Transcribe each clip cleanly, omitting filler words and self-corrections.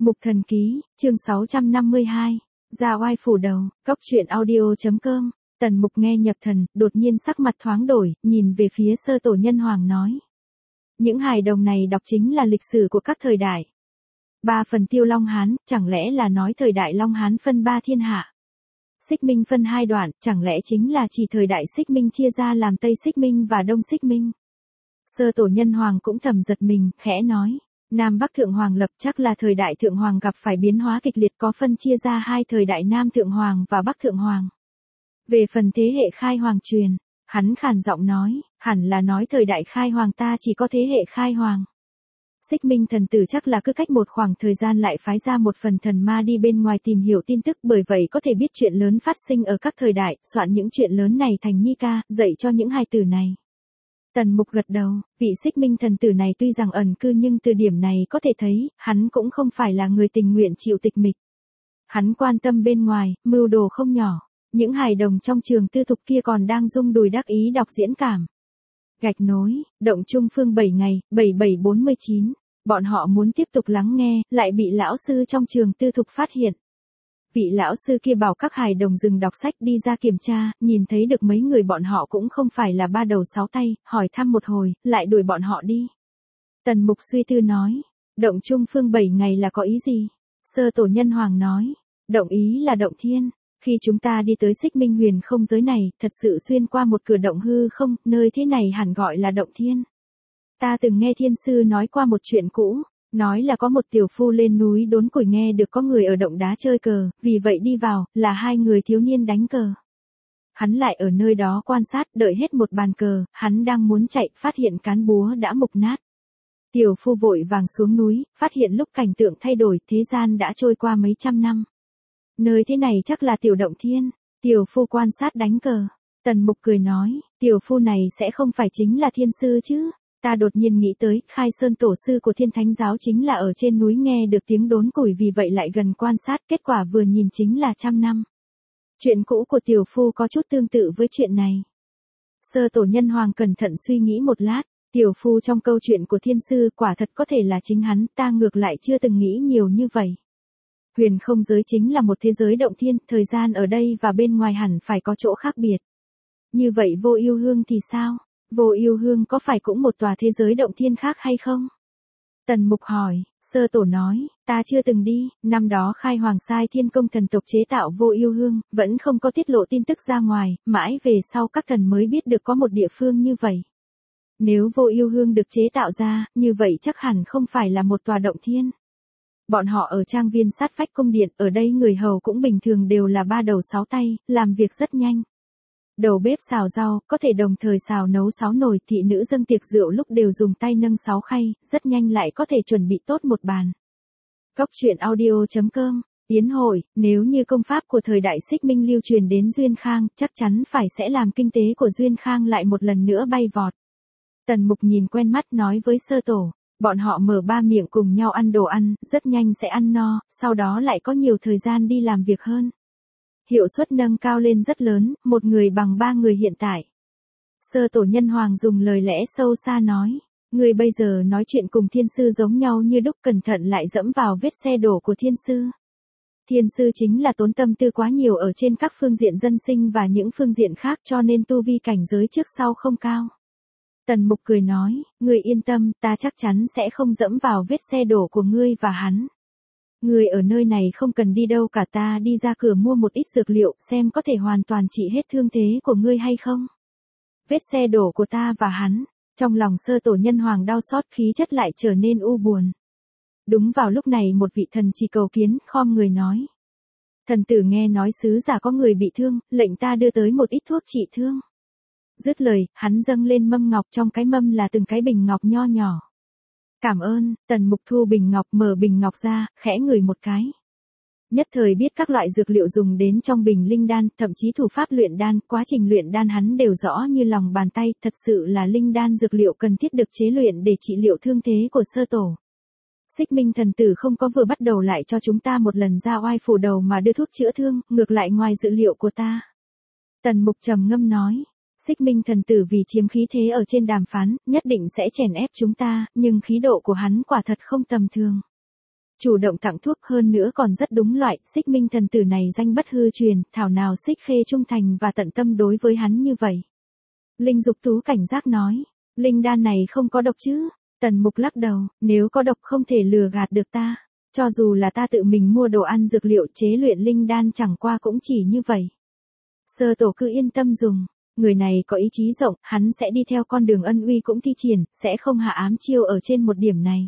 Mục Thần Ký, chương 652, Ra oai phủ đầu, Cóc truyện audio.com, Tần Mục nghe nhập thần, đột nhiên sắc mặt thoáng đổi, nhìn về phía Sơ Tổ Nhân Hoàng nói. Những hài đồng này đọc chính là lịch sử của các thời đại. 3 phần Tiêu Long Hán, chẳng lẽ là nói thời đại Long Hán phân 3 thiên hạ? Xích Minh phân 2 đoạn, chẳng lẽ chính là chỉ thời đại Xích Minh chia ra làm Tây Xích Minh và Đông Xích Minh? Sơ Tổ Nhân Hoàng cũng thầm giật mình, khẽ nói. Nam Bắc Thượng Hoàng lập chắc là thời đại Thượng Hoàng gặp phải biến hóa kịch liệt, có phân chia ra 2 thời đại Nam Thượng Hoàng và Bắc Thượng Hoàng. Về phần thế hệ khai hoàng truyền, hắn khàn giọng nói, hẳn là nói thời đại khai hoàng ta chỉ có thế hệ khai hoàng. Xích Minh thần tử chắc là cứ cách một khoảng thời gian lại phái ra một phần thần ma đi bên ngoài tìm hiểu tin tức, bởi vậy có thể biết chuyện lớn phát sinh ở các thời đại, soạn những chuyện lớn này thành nhi ca, dạy cho những hài tử này. Tần Mục gật đầu, vị Xích Minh thần tử này tuy rằng ẩn cư nhưng từ điểm này có thể thấy, hắn cũng không phải là người tình nguyện chịu tịch mịch. Hắn quan tâm bên ngoài, mưu đồ không nhỏ. Những hài đồng trong trường tư thục kia còn đang rung đùi đắc ý đọc diễn cảm. Gạch nối, động trung phương 7 ngày, 7749. Bọn họ muốn tiếp tục lắng nghe, lại bị lão sư trong trường tư thục phát hiện. Vị lão sư kia bảo các hài đồng dừng đọc sách đi ra kiểm tra, nhìn thấy được mấy người bọn họ cũng không phải là 3 đầu 6 tay, hỏi thăm một hồi, lại đuổi bọn họ đi. Tần Mục suy tư nói, động trung phương 7 ngày là có ý gì? Sơ Tổ Nhân Hoàng nói, động ý là động thiên. Khi chúng ta đi tới Xích Minh huyền không giới này, thật sự xuyên qua một cửa động hư không, nơi thế này hẳn gọi là động thiên. Ta từng nghe thiên sư nói qua một chuyện cũ, nói là có một tiểu phu lên núi đốn củi nghe được có người ở động đá chơi cờ, vì vậy đi vào, là 2 người thiếu niên đánh cờ. Hắn lại ở nơi đó quan sát, đợi hết một bàn cờ, hắn đang muốn chạy, phát hiện cán búa đã mục nát. Tiểu phu vội vàng xuống núi, phát hiện lúc cảnh tượng thay đổi, thế gian đã trôi qua mấy trăm năm. Nơi thế này chắc là tiểu động thiên. Tiểu phu quan sát đánh cờ. Tần Mục cười nói, tiểu phu này sẽ không phải chính là thiên sư chứ? Ta đột nhiên nghĩ tới, Khai Sơn tổ sư của Thiên Thánh giáo chính là ở trên núi nghe được tiếng đốn củi, vì vậy lại gần quan sát, kết quả vừa nhìn chính là 100 năm. Chuyện cũ của tiểu phu có chút tương tự với chuyện này. Sơ Tổ Nhân Hoàng cẩn thận suy nghĩ một lát, tiểu phu trong câu chuyện của thiên sư quả thật có thể là chính hắn, ta ngược lại chưa từng nghĩ nhiều như vậy. Huyền không giới chính là một thế giới động thiên, thời gian ở đây và bên ngoài hẳn phải có chỗ khác biệt. Như vậy Vô Ưu Hương thì sao? Vô Ưu Hương có phải cũng một tòa thế giới động thiên khác hay không? Tần Mục hỏi, Sơ Tổ nói, ta chưa từng đi, năm đó Khai Hoàng sai Thiên Công thần tộc chế tạo Vô Ưu Hương, vẫn không có tiết lộ tin tức ra ngoài, mãi về sau các thần mới biết được có một địa phương như vậy. Nếu Vô Ưu Hương được chế tạo ra, như vậy chắc hẳn không phải là một tòa động thiên. Bọn họ ở trang viên sát vách cung điện, ở đây người hầu cũng bình thường đều là 3 đầu 6 tay, làm việc rất nhanh. Đầu bếp xào rau, có thể đồng thời xào nấu 6 nồi, thị nữ dâng tiệc rượu lúc đều dùng tay nâng 6 khay, rất nhanh lại có thể chuẩn bị tốt một bàn. Cóc truyện audio.com, Yến hội, nếu như công pháp của thời đại Xích Minh lưu truyền đến Duyên Khang, chắc chắn phải sẽ làm kinh tế của Duyên Khang lại một lần nữa bay vọt. Tần Mục nhìn quen mắt nói với Sơ Tổ. Bọn họ mở 3 miệng cùng nhau ăn đồ ăn, rất nhanh sẽ ăn no, sau đó lại có nhiều thời gian đi làm việc hơn. Hiệu suất nâng cao lên rất lớn, một người bằng 3 người hiện tại. Sơ Tổ Nhân Hoàng dùng lời lẽ sâu xa nói, người bây giờ nói chuyện cùng thiên sư giống nhau như đúc, cẩn thận lại dẫm vào vết xe đổ của thiên sư. Thiên sư chính là tốn tâm tư quá nhiều ở trên các phương diện dân sinh và những phương diện khác, cho nên tu vi cảnh giới trước sau không cao. Tần Mục cười nói, ngươi yên tâm, ta chắc chắn sẽ không dẫm vào vết xe đổ của ngươi và hắn. Ngươi ở nơi này không cần đi đâu cả, ta đi ra cửa mua một ít dược liệu, xem có thể hoàn toàn trị hết thương thế của ngươi hay không. Vết xe đổ của ta và hắn, trong lòng Sơ Tổ Nhân Hoàng đau xót, khí chất lại trở nên u buồn. Đúng vào lúc này một vị thần chỉ cầu kiến, khom người nói. Thần tử nghe nói sứ giả có người bị thương, lệnh ta đưa tới một ít thuốc trị thương. Dứt lời, hắn dâng lên mâm ngọc, trong cái mâm là từng cái bình ngọc nho nhỏ. Cảm ơn. Tần Mục thu bình ngọc, mở bình ngọc ra, khẽ ngửi một cái. Nhất thời biết các loại dược liệu dùng đến trong bình linh đan, thậm chí thủ pháp luyện đan, quá trình luyện đan hắn đều rõ như lòng bàn tay, thật sự là linh đan dược liệu cần thiết được chế luyện để trị liệu thương thế của Sơ Tổ. Xích Minh thần tử không có vừa bắt đầu lại cho chúng ta một lần ra oai phủ đầu mà đưa thuốc chữa thương, ngược lại ngoài dự liệu của ta. Tần Mục trầm ngâm nói. Xích Minh thần tử vì chiếm khí thế ở trên đàm phán, nhất định sẽ chèn ép chúng ta, nhưng khí độ của hắn quả thật không tầm thường. Chủ động tặng thuốc hơn nữa còn rất đúng loại, Xích Minh thần tử này danh bất hư truyền, thảo nào Xích Khê trung thành và tận tâm đối với hắn như vậy. Linh Dục Tú cảnh giác nói, linh đan này không có độc chứ? Tần Mục lắc đầu, nếu có độc không thể lừa gạt được ta. Cho dù là ta tự mình mua đồ ăn dược liệu chế luyện linh đan chẳng qua cũng chỉ như vậy. Sơ tổ cứ yên tâm dùng, người này có ý chí rộng, hắn sẽ đi theo con đường ân uy cũng thi triển, sẽ không hạ ám chiêu ở trên một điểm này.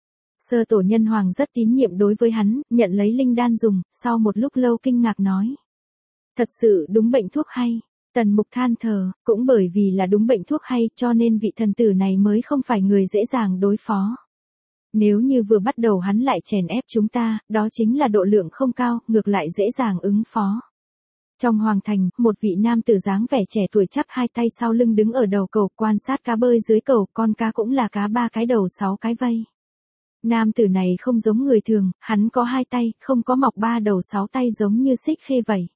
Sơ tổ nhân hoàng rất tín nhiệm đối với hắn, nhận lấy linh đan dùng, sau một lúc lâu kinh ngạc nói. Thật sự đúng bệnh thuốc hay. Tần Mục than thở, cũng bởi vì là đúng bệnh thuốc hay cho nên vị thần tử này mới không phải người dễ dàng đối phó. Nếu như vừa bắt đầu hắn lại chèn ép chúng ta, đó chính là độ lượng không cao, ngược lại dễ dàng ứng phó. Trong hoàng thành, một vị nam tử dáng vẻ trẻ tuổi chắp hai tay sau lưng đứng ở đầu cầu quan sát cá bơi dưới cầu, con cá cũng là cá 3 cái đầu 6 cái vây. Nam tử này không giống người thường, hắn có 2 tay, không có mọc 3 đầu 6 tay giống như Xích Khê vậy.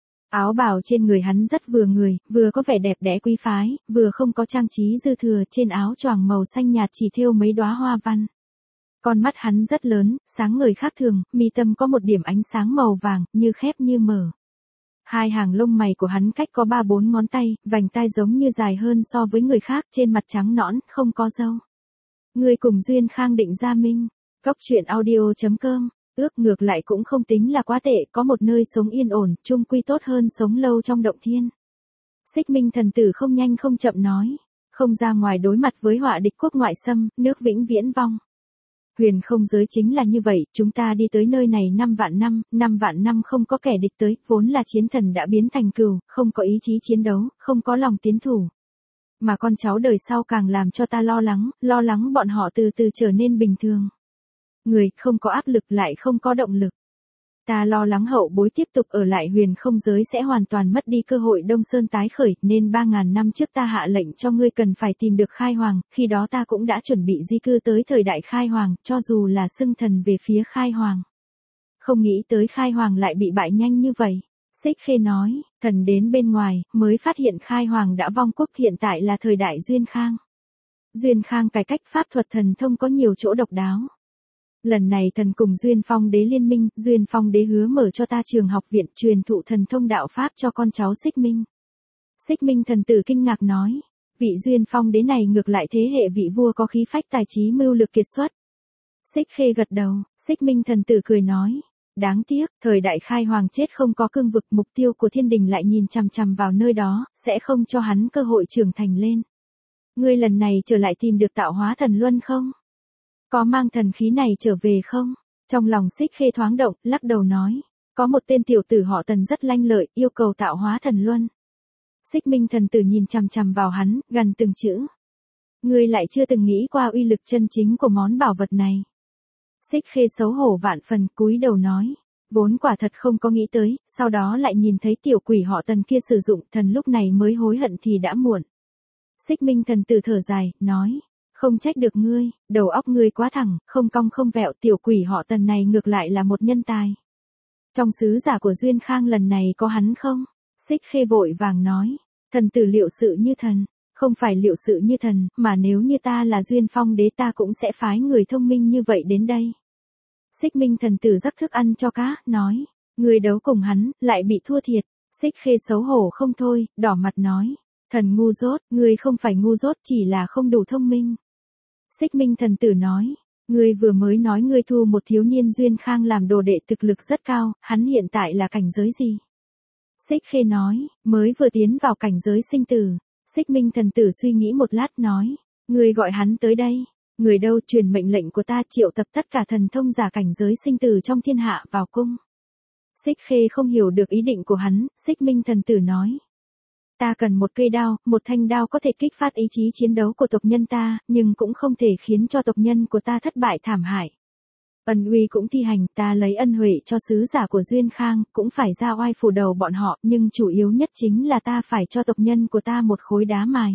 Áo bào trên người hắn rất vừa người, vừa có vẻ đẹp đẽ quý phái, vừa không có trang trí dư thừa, trên áo choàng màu xanh nhạt chỉ thêu mấy đóa hoa văn. Con mắt hắn rất lớn, sáng ngời khác thường, mi tâm có một điểm ánh sáng màu vàng, như khép như mở. Hai hàng lông mày của hắn cách có 3-4 ngón tay, vành tai giống như dài hơn so với người khác, trên mặt trắng nõn, không có râu. Người cùng Duyên Khang định ra minh. Cóc truyện audio.com, ước ngược lại cũng không tính là quá tệ, có một nơi sống yên ổn, chung quy tốt hơn sống lâu trong động thiên. Xích Minh thần tử không nhanh không chậm nói, không ra ngoài đối mặt với họa địch quốc ngoại xâm, nước vĩnh viễn vong. Huyền không giới chính là như vậy, chúng ta đi tới nơi này 5 vạn năm không có kẻ địch tới, vốn là chiến thần đã biến thành cừu, không có ý chí chiến đấu, không có lòng tiến thủ. Mà con cháu đời sau càng làm cho ta lo lắng bọn họ từ từ trở nên bình thường. Người không có áp lực lại không có động lực. Ta lo lắng hậu bối tiếp tục ở lại huyền không giới sẽ hoàn toàn mất đi cơ hội Đông Sơn tái khởi, nên 3.000 năm trước ta hạ lệnh cho ngươi cần phải tìm được Khai Hoàng, khi đó ta cũng đã chuẩn bị di cư tới thời đại Khai Hoàng, cho dù là xưng thần về phía Khai Hoàng. Không nghĩ tới Khai Hoàng lại bị bại nhanh như vậy. Xích Khê nói, thần đến bên ngoài, mới phát hiện Khai Hoàng đã vong quốc, hiện tại là thời đại Duyên Khang. Duyên Khang cải cách pháp thuật thần thông có nhiều chỗ độc đáo. Lần này thần cùng Duyên Phong đế liên minh, Duyên Phong đế hứa mở cho ta trường học viện truyền thụ thần thông đạo pháp cho con cháu Xích Minh. Xích Minh thần tử kinh ngạc nói, vị Duyên Phong đế này ngược lại thế hệ vị vua có khí phách tài trí mưu lược kiệt xuất. Xích Khê gật đầu, Xích Minh thần tử cười nói, đáng tiếc, thời đại Khai Hoàng chết không có cương vực, mục tiêu của thiên đình lại nhìn chằm chằm vào nơi đó, sẽ không cho hắn cơ hội trưởng thành lên. Ngươi lần này trở lại tìm được tạo hóa thần luân không? Có mang thần khí này trở về không? Trong lòng Xích Khê thoáng động, lắc đầu nói. Có một tên tiểu tử họ Tần rất lanh lợi, yêu cầu tạo hóa thần luân. Xích Minh thần tử nhìn chằm chằm vào hắn, gần từng chữ. Ngươi lại chưa từng nghĩ qua uy lực chân chính của món bảo vật này. Xích Khê xấu hổ vạn phần, cúi đầu nói. Vốn quả thật không có nghĩ tới, sau đó lại nhìn thấy tiểu quỷ họ Tần kia sử dụng, thần lúc này mới hối hận thì đã muộn. Xích Minh thần tử thở dài, nói. Không trách được ngươi, đầu óc ngươi quá thẳng, không cong không vẹo, tiểu quỷ họ Tần này ngược lại là một nhân tài. Trong sứ giả của Duyên Khang lần này có hắn không? Xích Khê vội vàng nói, thần tử liệu sự như thần, không phải liệu sự như thần, mà nếu như ta là Duyên Phong đế ta cũng sẽ phái người thông minh như vậy đến đây. Xích Minh thần tử rắc thức ăn cho cá, nói, ngươi đấu cùng hắn, lại bị thua thiệt. Xích Khê xấu hổ không thôi, đỏ mặt nói, thần ngu dốt, ngươi không phải ngu dốt, chỉ là không đủ thông minh. Xích Minh thần tử nói, ngươi vừa mới nói ngươi thu một thiếu niên Duyên Khang làm đồ đệ thực lực rất cao, hắn hiện tại là cảnh giới gì? Xích Khê nói, mới vừa tiến vào cảnh giới sinh tử. Xích Minh thần tử suy nghĩ một lát nói, ngươi gọi hắn tới đây. Người đâu truyền mệnh lệnh của ta triệu tập tất cả thần thông giả cảnh giới sinh tử trong thiên hạ vào cung. Xích Khê không hiểu được ý định của hắn, Xích Minh thần tử nói. Ta cần một cây đao, một thanh đao có thể kích phát ý chí chiến đấu của tộc nhân ta, nhưng cũng không thể khiến cho tộc nhân của ta thất bại thảm hại. Ân uy cũng thi hành, ta lấy ân huệ cho sứ giả của Duyên Khang, cũng phải ra oai phủ đầu bọn họ, nhưng chủ yếu nhất chính là ta phải cho tộc nhân của ta một khối đá mài.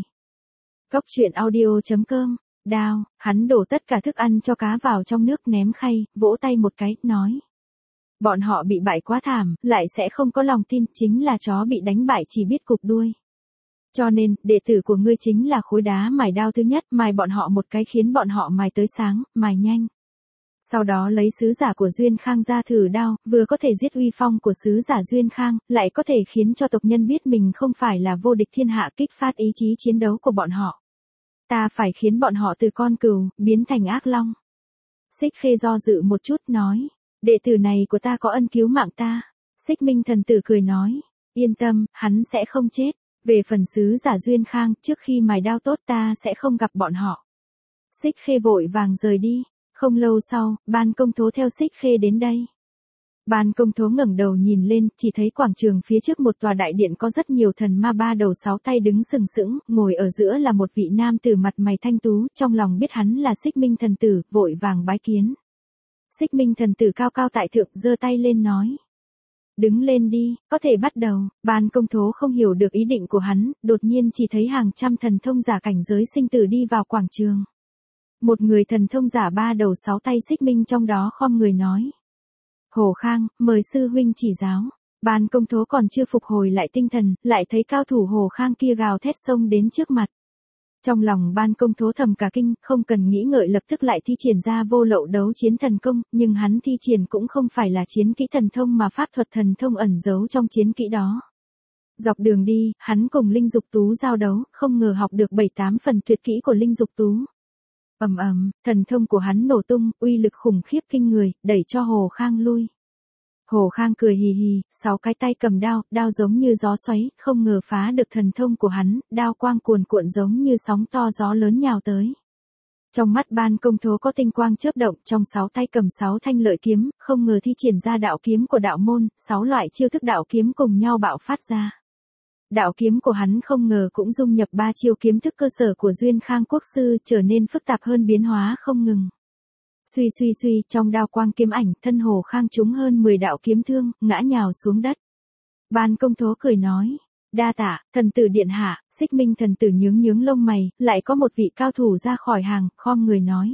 Cóc truyện audio.com, đao, hắn đổ tất cả thức ăn cho cá vào trong nước ném khay, vỗ tay một cái, nói. Bọn họ bị bại quá thảm, lại sẽ không có lòng tin, chính là chó bị đánh bại chỉ biết cụp đuôi. Cho nên, đệ tử của ngươi chính là khối đá mài đao thứ nhất, mài bọn họ một cái khiến bọn họ mài tới sáng, mài nhanh. Sau đó lấy sứ giả của Duyên Khang ra thử đao, vừa có thể giết uy phong của sứ giả Duyên Khang, lại có thể khiến cho tộc nhân biết mình không phải là vô địch thiên hạ, kích phát ý chí chiến đấu của bọn họ. Ta phải khiến bọn họ từ con cừu, biến thành ác long. Xích Khê do dự một chút nói, đệ tử này của ta có ân cứu mạng ta. Xích Minh thần tử cười nói, yên tâm, hắn sẽ không chết. Về phần sứ giả Duyên Khang, trước khi mài đao tốt ta sẽ không gặp bọn họ. Xích Khê vội vàng rời đi. Không lâu sau, Ban Công Thố theo Xích Khê đến đây. Ban Công Thố ngẩng đầu nhìn lên, chỉ thấy quảng trường phía trước một tòa đại điện có rất nhiều thần ma ba đầu sáu tay đứng sừng sững, ngồi ở giữa là một vị nam tử mặt mày thanh tú, trong lòng biết hắn là Xích Minh thần tử, vội vàng bái kiến. Xích Minh thần tử cao cao tại thượng, giơ tay lên nói. Đứng lên đi, có thể bắt đầu. Ban Công Thố không hiểu được ý định của hắn, đột nhiên chỉ thấy hàng trăm thần thông giả cảnh giới sinh tử đi vào quảng trường. Một người thần thông giả ba đầu sáu tay Xích Minh trong đó khom người nói. Hồ Khang, mời sư huynh chỉ giáo. Ban Công Thố còn chưa phục hồi lại tinh thần, lại thấy cao thủ Hồ Khang kia gào thét xông đến trước mặt. Trong lòng Ban Công Thố thầm cả kinh, không cần nghĩ ngợi lập tức lại thi triển ra vô lậu đấu chiến thần công, nhưng hắn thi triển cũng không phải là chiến kỹ thần thông mà pháp thuật thần thông ẩn giấu trong chiến kỹ đó. Dọc đường đi, hắn cùng Linh Dục Tú giao đấu, không ngờ học được 7-8 phần tuyệt kỹ của Linh Dục Tú. Ầm ầm, thần thông của hắn nổ tung, uy lực khủng khiếp kinh người, đẩy cho Hồ Khang lui. Hồ Khang cười hì hì, 6 cái tay cầm đao, đao giống như gió xoáy, không ngờ phá được thần thông của hắn, đao quang cuồn cuộn giống như sóng to gió lớn nhào tới. Trong mắt Ban Công Thố có tinh quang chớp động, trong 6 tay cầm 6 thanh lợi kiếm, không ngờ thi triển ra đạo kiếm của đạo môn, 6 loại chiêu thức đạo kiếm cùng nhau bạo phát ra. Đạo kiếm của hắn không ngờ cũng dung nhập 3 chiêu kiếm thức cơ sở của Duyên Khang quốc sư, trở nên phức tạp hơn biến hóa không ngừng. Suy suy suy, trong đao quang kiếm ảnh, thân Hồ Khang trúng hơn 10 đạo kiếm thương, ngã nhào xuống đất. Ban Công Thố cười nói, đa tạ, thần tử điện hạ. Xích Minh thần tử nhướng nhướng lông mày, lại có một vị cao thủ ra khỏi hàng, khom người nói.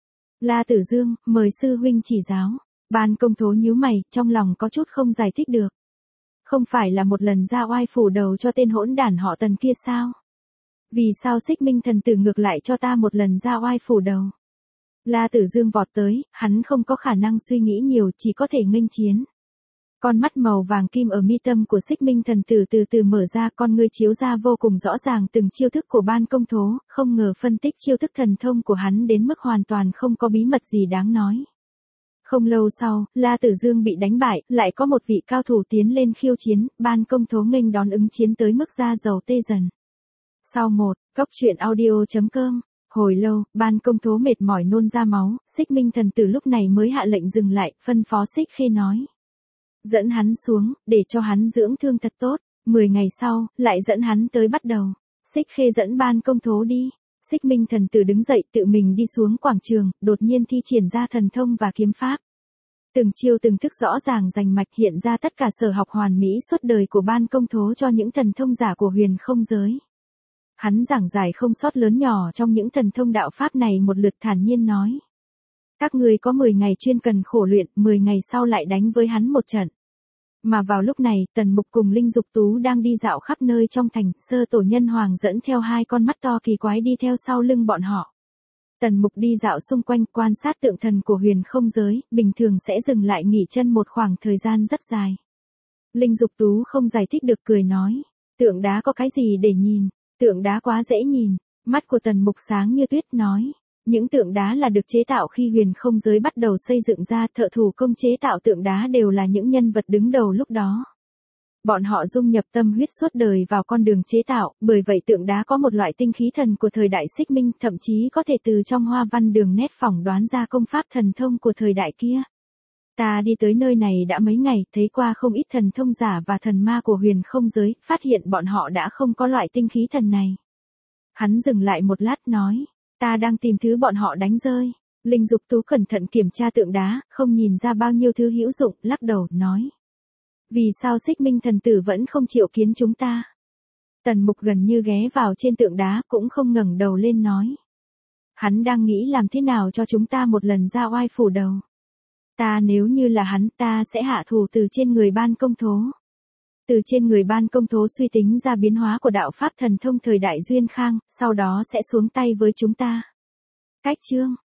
La Tử Dương, mời sư huynh chỉ giáo. Ban Công Thố nhíu mày, trong lòng có chút không giải thích được. Không phải là một lần ra oai phủ đầu cho tên hỗn đản họ Tần kia sao? Vì sao Xích Minh thần tử ngược lại cho ta một lần ra oai phủ đầu? La Tử Dương vọt tới, hắn không có khả năng suy nghĩ nhiều, chỉ có thể nghênh chiến. Con mắt màu vàng kim ở mi tâm của Xích Minh thần tử từ từ mở ra, con ngươi chiếu ra vô cùng rõ ràng từng chiêu thức của Ban Công Thố, không ngờ phân tích chiêu thức thần thông của hắn đến mức hoàn toàn không có bí mật gì đáng nói. Không lâu sau, La Tử Dương bị đánh bại, lại có một vị cao thủ tiến lên khiêu chiến, Ban Công Thố nghênh đón ứng chiến tới mức da dầu tê dần. Sau góc truyện audio.com. Hồi lâu, Ban Công Thố mệt mỏi nôn ra máu, Xích Minh thần tử lúc này mới hạ lệnh dừng lại, phân phó Xích Khê nói. Dẫn hắn xuống, để cho hắn dưỡng thương thật tốt. 10 ngày sau, lại dẫn hắn tới bắt đầu. Xích Khê dẫn Ban Công Thố đi. Xích Minh thần tử đứng dậy tự mình đi xuống quảng trường, đột nhiên thi triển ra thần thông và kiếm pháp. Từng chiêu từng thức rõ ràng rành mạch hiện ra tất cả sở học hoàn mỹ suốt đời của Ban Công Thố cho những thần thông giả của huyền không giới. Hắn giảng giải không sót lớn nhỏ trong những thần thông đạo pháp này một lượt thản nhiên nói. Các ngươi có 10 ngày chuyên cần khổ luyện, 10 ngày sau lại đánh với hắn một trận. Mà vào lúc này, Tần Mục cùng Linh Dục Tú đang đi dạo khắp nơi trong thành, Sơ Tổ Nhân Hoàng dẫn theo 2 con mắt to kỳ quái đi theo sau lưng bọn họ. Tần Mục đi dạo xung quanh quan sát tượng thần của huyền không giới, bình thường sẽ dừng lại nghỉ chân một khoảng thời gian rất dài. Linh Dục Tú không giải thích được cười nói, tượng đá có cái gì để nhìn, tượng đá quá dễ nhìn. Mắt của Tần Mục sáng như tuyết nói, những tượng đá là được chế tạo khi huyền không giới bắt đầu xây dựng ra, thợ thủ công chế tạo tượng đá đều là những nhân vật đứng đầu lúc đó. Bọn họ dung nhập tâm huyết suốt đời vào con đường chế tạo, bởi vậy tượng đá có một loại tinh khí thần của thời đại Xích Minh, thậm chí có thể từ trong hoa văn đường nét phỏng đoán ra công pháp thần thông của thời đại kia. Ta đi tới nơi này đã mấy ngày, thấy qua không ít thần thông giả và thần ma của huyền không giới, phát hiện bọn họ đã không có loại tinh khí thần này. Hắn dừng lại một lát nói, ta đang tìm thứ bọn họ đánh rơi. Linh Dục Tú cẩn thận kiểm tra tượng đá, không nhìn ra bao nhiêu thứ hữu dụng, lắc đầu, nói. Vì sao Xích Minh thần tử vẫn không chịu kiến chúng ta? Tần Mục gần như ghé vào trên tượng đá, cũng không ngẩng đầu lên nói. Hắn đang nghĩ làm thế nào cho chúng ta một lần ra oai phủ đầu. Ta nếu như là hắn, ta sẽ hạ thủ từ trên người Ban Công Thố. Từ trên người Ban Công Thố suy tính ra biến hóa của đạo pháp thần thông thời đại Duyên Khang, sau đó sẽ xuống tay với chúng ta. Cách chương